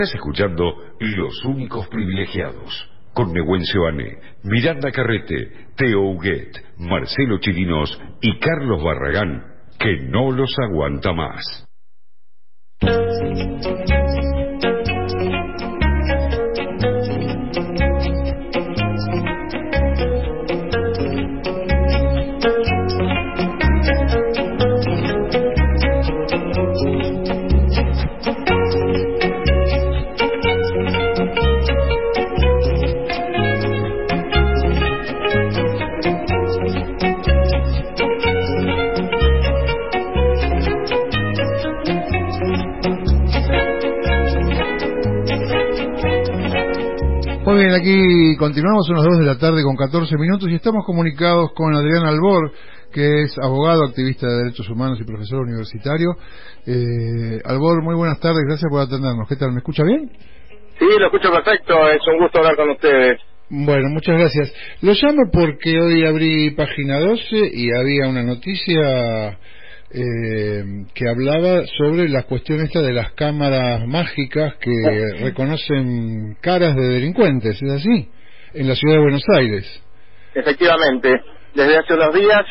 Estás escuchando Los Únicos Privilegiados, con Nehuen Seoane, Miranda Carrete, Teo Huguet, Marcelo Chirinos y Carlos Barragán, que no los aguanta más. Muy bien, aquí continuamos, son las 2 de la tarde con 14 minutos y estamos comunicados con Adrián Albor, que es abogado, activista de derechos humanos y profesor universitario. Albor, muy buenas tardes, gracias por atendernos. ¿Qué tal? ¿Me escucha bien? Sí, lo escucho perfecto, es un gusto hablar con ustedes. Bueno, muchas gracias. Lo llamo porque hoy abrí página 12 y había una noticia que hablaba sobre la cuestión esta de las cámaras mágicas que reconocen caras de delincuentes, ¿es así? En la ciudad de Buenos Aires. Efectivamente, desde hace unos días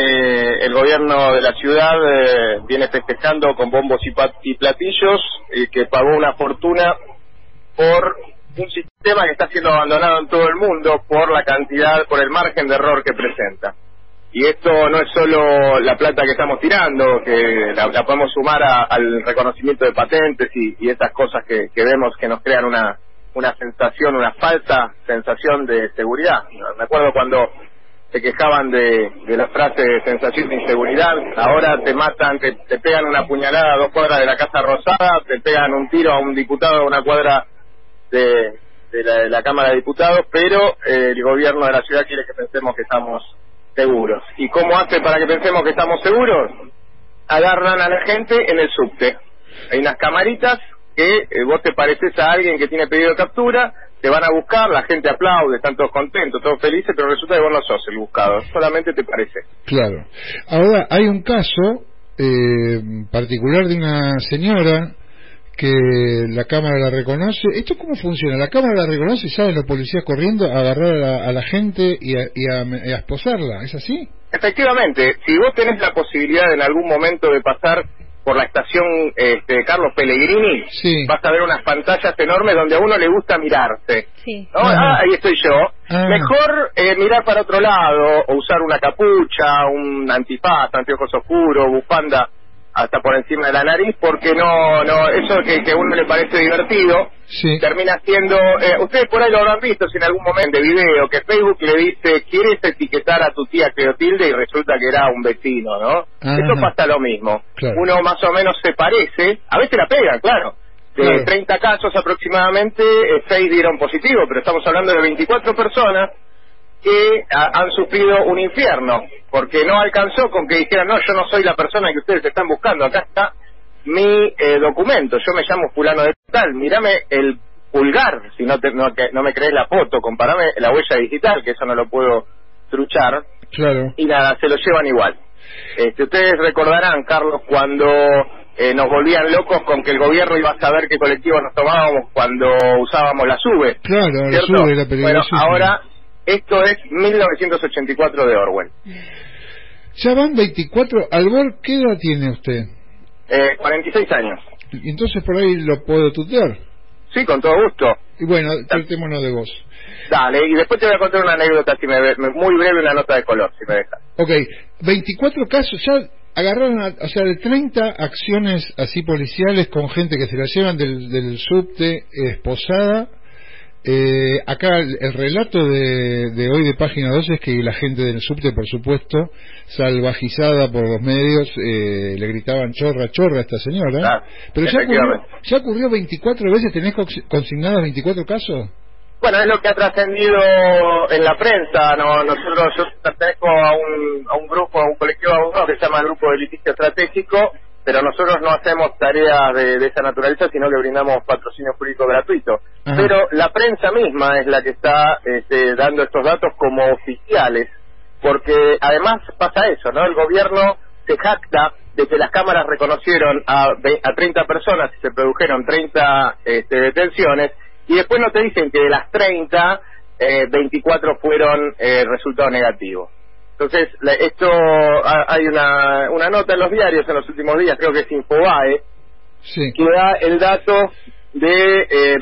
el gobierno de la ciudad viene festejando con bombos y platillos que pagó una fortuna por un sistema que está siendo abandonado en todo el mundo por la cantidad, por el margen de error que presenta. Y esto no es solo la plata que estamos tirando, que la podemos sumar al reconocimiento de patentes y estas cosas que vemos que nos crean una sensación, una falsa sensación de seguridad. Me acuerdo cuando se quejaban de la frase de sensación de inseguridad, ahora te matan, te pegan una puñalada a 2 cuadras de la Casa Rosada, te pegan un tiro a un diputado a 1 cuadra de la Cámara de Diputados, pero el gobierno de la ciudad quiere que pensemos que estamos seguros. ¿Y cómo hace para que pensemos que estamos seguros? Agarran a la gente en el subte. Hay unas camaritas que vos te pareces a alguien que tiene pedido de captura, te van a buscar, la gente aplaude, están todos contentos, todos felices, pero resulta que vos no sos el buscado, solamente te parece. Claro. Ahora, hay un caso particular de una señora que la cámara la reconoce. ¿Esto cómo funciona? La cámara la reconoce y salen los policías corriendo a agarrar a la gente y a esposarla, ¿es así? Efectivamente, si vos tenés la posibilidad en algún momento de pasar por la estación Carlos Pellegrini, sí, vas a ver unas pantallas enormes donde a uno le gusta mirarse. Sí. ¿No? Ahí estoy yo. Mejor mirar para otro lado, o usar una capucha, un antifaz, anteojos oscuros, bufanda hasta por encima de la nariz, porque no eso que a uno le parece divertido, sí, termina siendo, ustedes por ahí lo habrán visto si en algún momento de video, que Facebook le dice, ¿quieres etiquetar a tu tía Cleotilde? Y resulta que era un vecino, ¿no? Eso pasa lo mismo. Claro. Uno más o menos se parece, a veces la pega, claro. De 30 casos aproximadamente, 6 dieron positivo, pero estamos hablando de 24 personas que han sufrido un infierno, porque no alcanzó con que dijeran, no, yo no soy la persona que ustedes están buscando, acá está mi documento, yo me llamo fulano de tal, mírame el pulgar, si no me crees la foto, comparame la huella digital, que eso no lo puedo truchar, claro, y nada, se lo llevan igual. Ustedes recordarán, Carlos, cuando nos volvían locos con que el gobierno iba a saber qué colectivo nos tomábamos cuando usábamos la SUBE. Claro, la SUBE, la peligrosa. Bueno, ahora esto es 1984 de Orwell. Ya van 24. Albor, ¿qué edad tiene usted? 46 años. ¿Y entonces por ahí lo puedo tutear? Sí, con todo gusto. Y bueno, tratémonos de vos. Dale, y después te voy a contar una anécdota, muy breve, una nota de color, si me dejas. Ok, 24 casos, ya agarraron, o sea, de 30 acciones así policiales con gente que se la llevan del subte esposada. Acá el relato de hoy de página 12 es que la gente del subte, por supuesto, salvajizada por los medios, le gritaban chorra, chorra a esta señora. Pero ya ocurrió 24 veces. ¿Tenés consignados 24 casos? Bueno, es lo que ha trascendido en la prensa. Yo pertenezco a un grupo, a un colectivo de abogados que se llama Grupo de Litigio Estratégico, pero nosotros no hacemos tareas de esa naturaleza, sino que brindamos patrocinio jurídico gratuito. Ajá. Pero la prensa misma es la que está dando estos datos como oficiales, porque además pasa eso, ¿no? El gobierno se jacta de que las cámaras reconocieron a 30 personas y se produjeron 30 detenciones, y después no te dicen que de las 30, 24 fueron resultados negativos. Entonces, esto hay una nota en los diarios en los últimos días, creo que es Infobae, sí, que da el dato de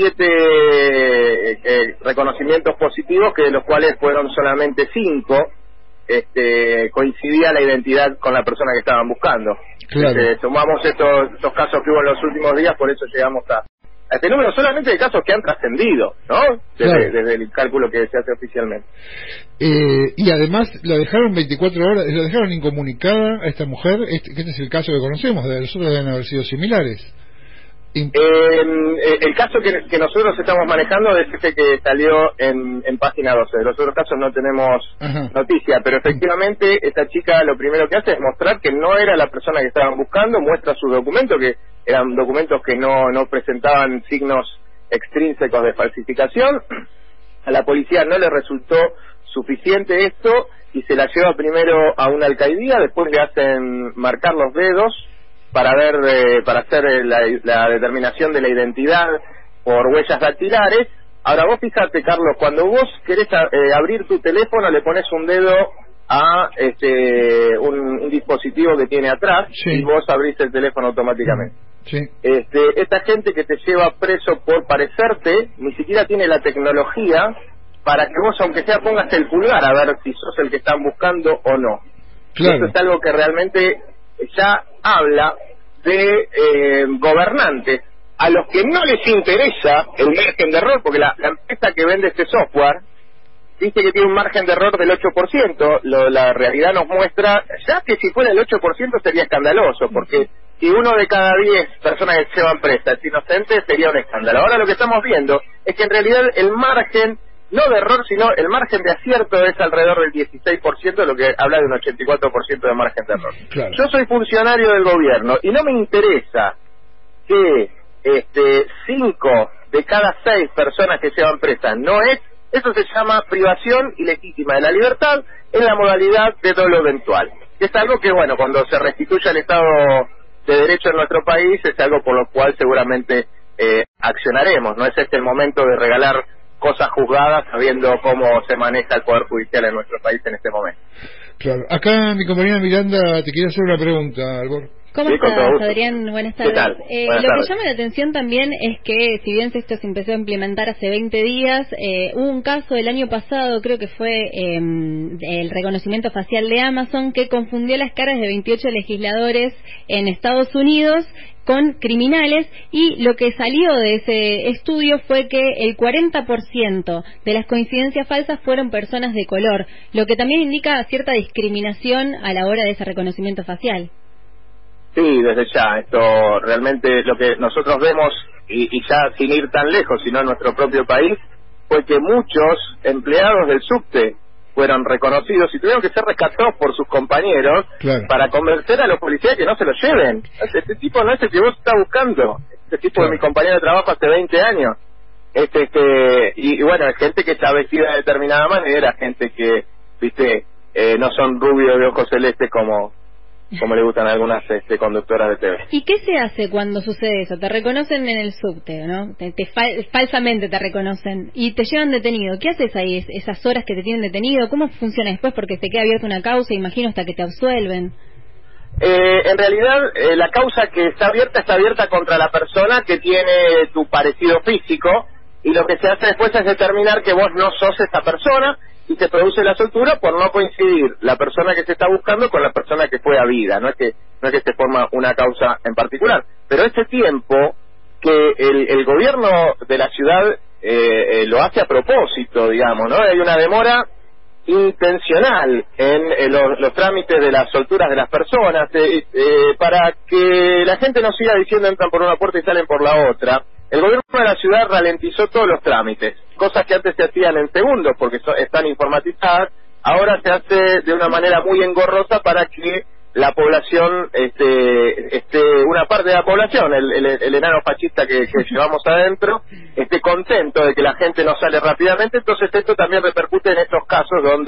27 reconocimientos positivos, que de los cuales fueron solamente 5 coincidía la identidad con la persona que estaban buscando. Claro. Sumamos estos casos que hubo en los últimos días, por eso llegamos a este número solamente de casos que han trascendido, ¿no? Desde el cálculo que se hace oficialmente. Y además la dejaron 24 horas, la dejaron incomunicada a esta mujer. Este es el caso que conocemos, de los otros deben haber sido similares. El caso que nosotros estamos manejando es ese que salió en página 12. De los otros casos no tenemos noticia, pero efectivamente esta chica lo primero que hace es mostrar que no era la persona que estaban buscando, muestra sus documentos, que eran documentos que no presentaban signos extrínsecos de falsificación. A la policía no le resultó suficiente esto y se la lleva primero a una alcaldía, después le hacen marcar los dedos para hacer la determinación de la identidad por huellas dactilares. Ahora vos fíjate, Carlos, cuando vos querés abrir tu teléfono, le pones un dedo a un dispositivo que tiene atrás, sí, y vos abrís el teléfono automáticamente. Sí. Esta gente que te lleva preso por parecerte ni siquiera tiene la tecnología para que vos, aunque sea, pongas el pulgar a ver si sos el que están buscando o no. Claro. Esto es algo que realmente ya habla de gobernantes a los que no les interesa el margen de error, porque la empresa que vende este software dice que tiene un margen de error del 8%, la realidad nos muestra ya que si fuera el 8% sería escandaloso, porque si 1 de cada 10 personas que se llevan presa es inocente, sería un escándalo. Ahora lo que estamos viendo es que en realidad el margen, no de error, sino el margen de acierto es alrededor del 16%, lo que habla de un 84% de margen de error. Claro. Yo soy funcionario del gobierno y no me interesa que 5 de cada 6 personas que llevan presa no es. Eso se llama privación ilegítima de la libertad en la modalidad de dolo eventual. Es algo que, bueno, cuando se restituya el Estado de Derecho en nuestro país, es algo por lo cual seguramente accionaremos. No es el momento de regalar cosas juzgadas sabiendo cómo se maneja el Poder Judicial en nuestro país en este momento. Claro. Acá mi compañera Miranda te quiere hacer una pregunta, Albor. ¿Cómo estás, Adrián? Buenas tardes. ¿Qué tal? Lo que llama la atención también es que, si bien esto se empezó a implementar hace 20 días, hubo un caso el año pasado, creo que fue el reconocimiento facial de Amazon, que confundió las caras de 28 legisladores en Estados Unidos con criminales, y lo que salió de ese estudio fue que el 40% de las coincidencias falsas fueron personas de color, lo que también indica cierta discriminación a la hora de ese reconocimiento facial. Sí, desde ya, esto realmente lo que nosotros vemos, y ya sin ir tan lejos, sino en nuestro propio país, fue que muchos empleados del subte fueron reconocidos y tuvieron que ser rescatados por sus compañeros, claro, para convencer a los policías que no se lo lleven. Este tipo no es el que vos estás buscando, este tipo, claro, es mi compañero de trabajo hace 20 años. Y bueno, es gente que está vestida de determinada manera, gente que, viste, no son rubios de ojos celestes como le gustan a algunas conductoras de TV. ¿Y qué se hace cuando sucede eso? Te reconocen en el subte, ¿no? Falsamente te reconocen y te llevan detenido. ¿Qué haces ahí esas horas que te tienen detenido? ¿Cómo funciona después? Porque te queda abierta una causa, imagino, hasta que te absuelven. En realidad, la causa que está abierta contra la persona que tiene tu parecido físico, y lo que se hace después es determinar que vos no sos esa persona, y se produce la soltura por no coincidir la persona que se está buscando con la persona que fue habida. No es que se forma una causa en particular, pero ese tiempo que el gobierno de la ciudad lo hace a propósito, digamos, ¿no? Hay una demora intencional en los trámites de las solturas de las personas, para que la gente no siga diciendo entran por una puerta y salen por la otra. El gobierno de la ciudad ralentizó todos los trámites, cosas que antes se hacían en segundos porque están informatizadas, ahora se hace de una manera muy engorrosa para que la población, una parte de la población, el enano fascista que llevamos adentro, esté contento de que la gente no sale rápidamente. Entonces esto también repercute en estos casos donde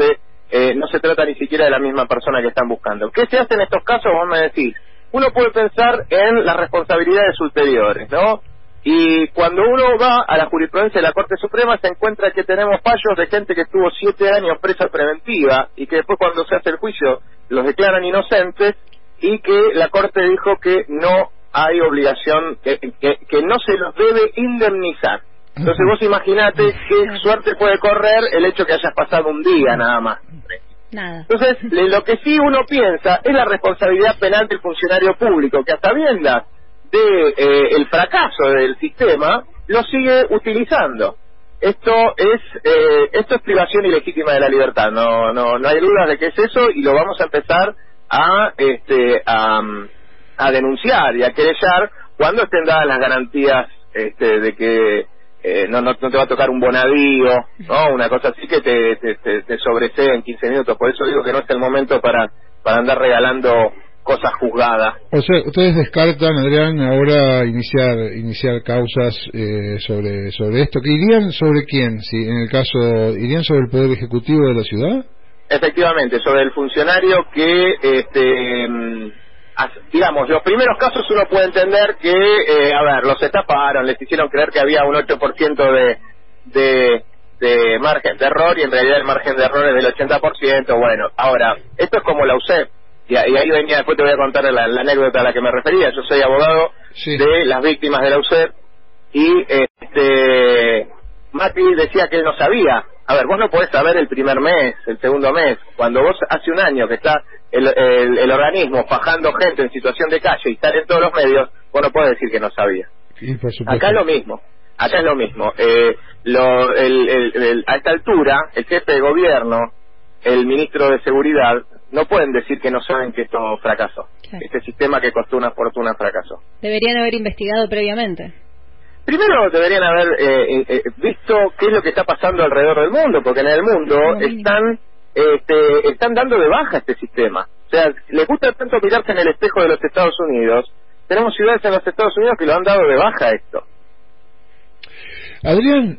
no se trata ni siquiera de la misma persona que están buscando. ¿Qué se hace en estos casos? Vos me decís, uno puede pensar en las responsabilidades ulteriores, ¿no? Y cuando uno va a la jurisprudencia de la Corte Suprema se encuentra que tenemos fallos de gente que estuvo 7 años presa preventiva y que después cuando se hace el juicio los declaran inocentes y que la Corte dijo que no hay obligación, que no se los debe indemnizar. Entonces vos imaginate qué suerte puede correr el hecho que hayas pasado un día nada más. Nada. Entonces lo que sí uno piensa es la responsabilidad penal del funcionario público, que a sabiendas de el fracaso del sistema lo sigue utilizando. Esto es privación ilegítima de la libertad, no hay dudas de que es eso, y lo vamos a empezar a denunciar y a querellar cuando estén dadas las garantías de que no te va a tocar un bonadío, ¿no? Una cosa así que te sobresee en 15 minutos. Por eso digo que no es el momento para andar regalando cosas juzgadas. O sea, ustedes descartan, Adrián, ahora iniciar causas sobre esto. ¿Que irían sobre quién? Si en el caso, ¿irían sobre el Poder Ejecutivo de la ciudad? Efectivamente, sobre el funcionario que, digamos, los primeros casos uno puede entender que, los estafaron, les hicieron creer que había un 8% de margen de error y en realidad el margen de error es del 80%. Bueno, ahora, esto es como la UCEP. Y ahí venía, después te voy a contar la anécdota a la que me refería. Yo soy abogado de las víctimas de la UCEP y Macri decía que él no sabía. A ver, vos no podés saber el primer mes, el segundo mes. Cuando vos hace un año que está el organismo fajando gente en situación de calle y sale en todos los medios, vos no podés decir que no sabía. Acá es lo mismo. A esta altura, el jefe de gobierno, el ministro de Seguridad, no pueden decir que no saben que esto fracasó. Claro. Este sistema que costó una fortuna fracasó. Deberían haber investigado previamente. Primero deberían haber visto qué es lo que está pasando alrededor del mundo, porque en el mundo están dando de baja este sistema. O sea, les gusta tanto mirarse en el espejo de los Estados Unidos. Tenemos ciudades en los Estados Unidos que lo han dado de baja esto. Adrián,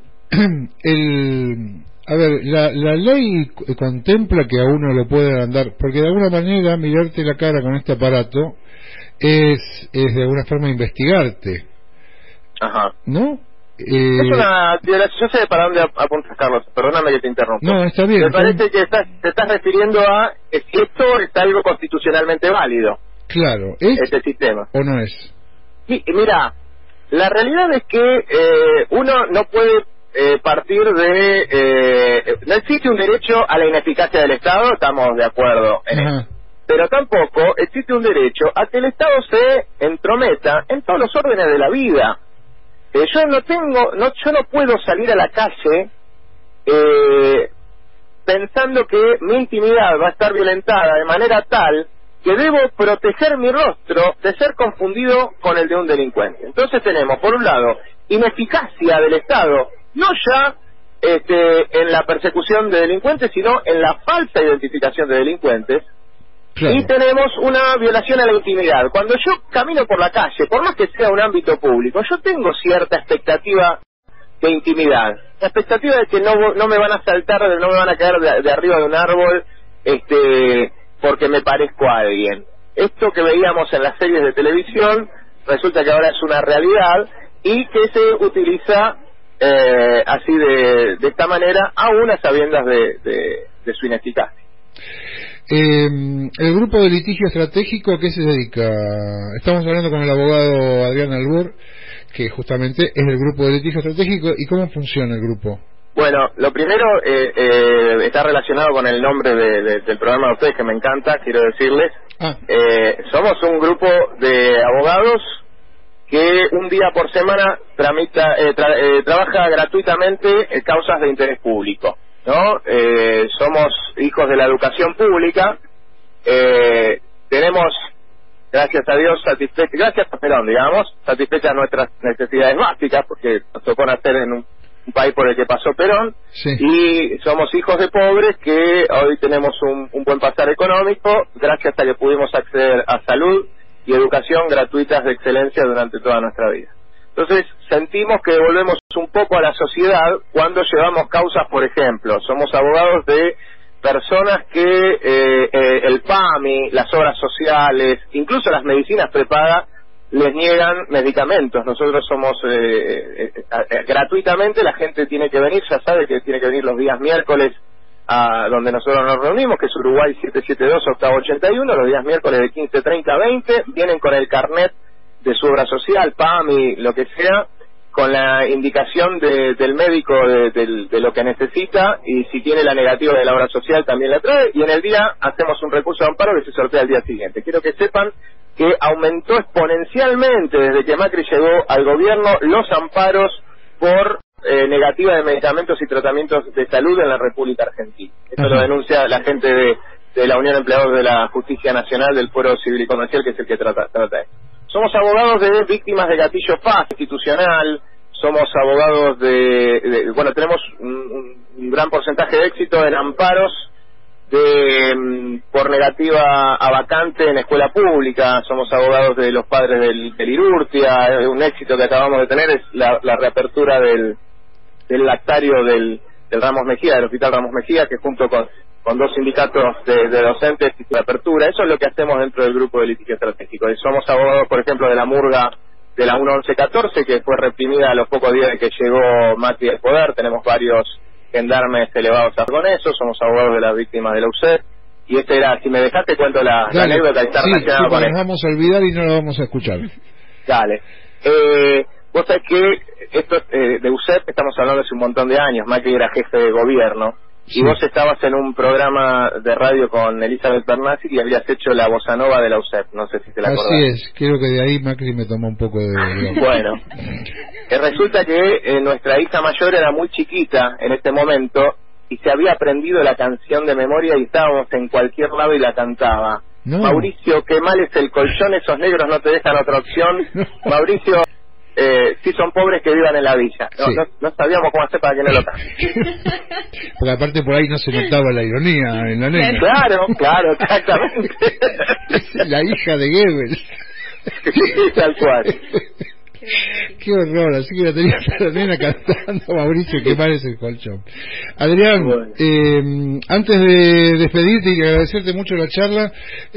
la ley contempla que a uno lo pueden andar, porque de alguna manera mirarte la cara con este aparato es de alguna forma investigarte. Ajá. ¿No? Es una... Yo sé para dónde apuntas, Carlos, perdóname que te interrumpa. No, está bien. Me parece que te estás refiriendo a si esto es algo constitucionalmente válido. Claro, ¿es este sistema? ¿O no es? Sí, mira, la realidad es que uno no puede partir de... no existe un derecho a la ineficacia del Estado, estamos de acuerdo en eso. Pero tampoco existe un derecho a que el Estado se entrometa en todos los órdenes de la vida. Yo no puedo salir a la calle pensando que mi intimidad va a estar violentada de manera tal que debo proteger mi rostro de ser confundido con el de un delincuente. Entonces tenemos, por un lado, ineficacia del Estado, no ya en la persecución de delincuentes, sino en la falsa identificación de delincuentes. Claro. Y tenemos una violación a la intimidad. Cuando yo camino por la calle, por más que sea un ámbito público, yo tengo cierta expectativa de intimidad. La expectativa de que no me van a saltar, no me van a caer de arriba de un árbol porque me parezco a alguien. Esto que veíamos en las series de televisión resulta que ahora es una realidad y que se utiliza así de esta manera, aún a sabiendas de su ineficacia. El grupo de litigio estratégico, ¿a qué se dedica? Estamos hablando con el abogado Adrián Albur, que justamente es el grupo de litigio estratégico. ¿Y cómo funciona el grupo? Bueno, lo primero está relacionado con el nombre del programa de ustedes, que me encanta, quiero decirles. Somos un grupo de abogados que un día por semana trabaja gratuitamente en causas de interés público, ¿no? Somos hijos de la educación pública, tenemos, gracias a Dios, satisfechas nuestras necesidades básicas, porque nos tocó nacer en un país por el que pasó Perón, sí. Y somos hijos de pobres que hoy tenemos un buen pasar económico, gracias a que pudimos acceder a salud y educación gratuitas de excelencia durante toda nuestra vida. Entonces sentimos que devolvemos un poco a la sociedad cuando llevamos causas, por ejemplo, somos abogados de personas que el PAMI, las obras sociales, incluso las medicinas prepagas, les niegan medicamentos. Nosotros somos gratuitamente, la gente tiene que venir, ya sabe que tiene que venir los días miércoles a donde nosotros nos reunimos, que es Uruguay 772 octavo 81, los días miércoles de 15:30 a 20, vienen con el carnet de su obra social, PAMI, lo que sea, con la indicación del médico de lo que necesita, y si tiene la negativa de la obra social también la trae, y en el día hacemos un recurso de amparo que se sortea el día siguiente. Quiero que sepan que aumentó exponencialmente desde que Macri llegó al gobierno los amparos por negativa de medicamentos y tratamientos de salud en la República Argentina. Esto lo denuncia la gente de la Unión de Empleados de la Justicia Nacional del Fuero Civil y Comercial, que es el que trata esto. Somos abogados de víctimas de gatillo FAS institucional, somos abogados bueno, tenemos un gran porcentaje de éxito en amparos por negativa a vacante en escuela pública, somos abogados de los padres del Irurtia. Un éxito que acabamos de tener es la reapertura del lactario del Ramos Mejía, del Hospital Ramos Mejía, que junto con dos sindicatos de docentes hizo la apertura. Eso es lo que hacemos dentro del grupo de litigio estratégico. Y somos abogados, por ejemplo, de la murga de la 1114, que fue reprimida a los pocos días de que llegó Macri al poder. Tenemos varios gendarmes elevados con eso. Somos abogados de las víctimas de la UCED. Y si me dejaste, cuento la anécdota que está relacionada con esto. Nos vamos a olvidar y no lo vamos a escuchar. Dale. Vos sabés que esto de UCEP estamos hablando hace un montón de años. Macri era jefe de gobierno. Sí. Y vos estabas en un programa de radio con Elizabeth Bernassi y habías hecho la bossa nova de la UCEP. No sé si te la acordás. Así es, creo que de ahí Macri me tomó un poco de... Bueno, resulta que nuestra hija mayor era muy chiquita en este momento y se había aprendido la canción de memoria y estábamos en cualquier lado y la cantaba. No. Mauricio, qué mal es el colchón, esos negros no te dejan otra opción. No. Mauricio... si son pobres que vivan en la villa. No sabíamos cómo hacer para que no lo cambien. Porque aparte por ahí no se notaba la ironía en la nena. Claro, exactamente. La hija de Goebbels. Tal cual. Qué horror, así que la tenía la nena cantando Mauricio, qué mal es el colchón. Adrián, bueno. Antes de despedirte y agradecerte mucho la charla,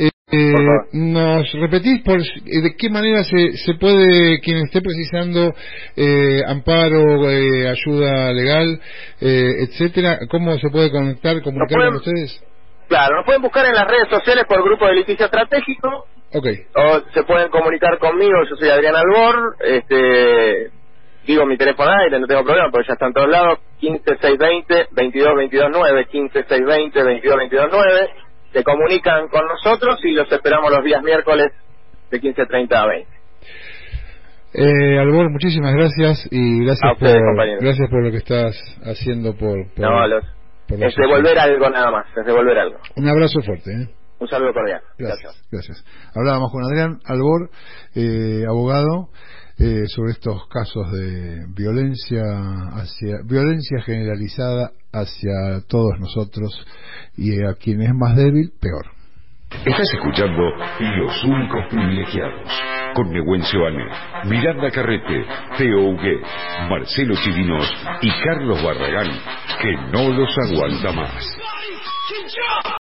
¿nos repetís de qué manera se puede, quien esté precisando amparo, ayuda legal, etcétera, cómo se puede comunicar con ustedes? Claro, nos pueden buscar en las redes sociales por el grupo de litigio estratégico. Okay. O se pueden comunicar conmigo, yo soy Adrián Albor, digo mi teléfono aire, no tengo problema porque ya está en todos lados, 15-620-22-22-9, 15-620-22-22-9. Se comunican con nosotros y los esperamos los días miércoles de 15:30 a 20. Albor, muchísimas gracias y gracias por lo que estás haciendo es devolver algo nada más, es devolver algo. Un abrazo fuerte. Un saludo cordial. Gracias. Hablábamos con Adrián Albor, abogado, sobre estos casos de violencia generalizada hacia todos nosotros, y a quien es más débil, peor. Estás escuchando Los Únicos Privilegiados, con Negüencio Ané, Miranda Carrete, Teo Huguet, Marcelo Chirinos y Carlos Barragán, que no los aguanta más.